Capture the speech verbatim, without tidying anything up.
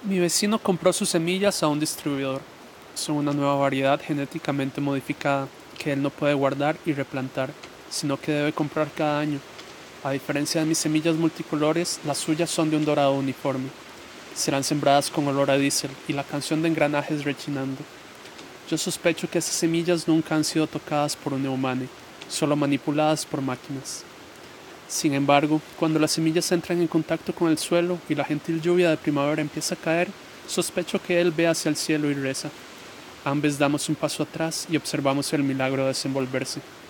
Mi vecino compró sus semillas a un distribuidor. Son una nueva variedad genéticamente modificada que él no puede guardar y replantar, sino que debe comprar cada año. A diferencia de mis semillas multicolores, las suyas son de un dorado uniforme. Serán sembradas con olor a diésel y la canción de engranajes rechinando. Yo sospecho que esas semillas nunca han sido tocadas por un humano, solo manipuladas por máquinas. Sin embargo, cuando las semillas entran en contacto con el suelo y la gentil lluvia de primavera empieza a caer, sospecho que él ve hacia el cielo y reza. Ambos damos un paso atrás y observamos el milagro desenvolverse.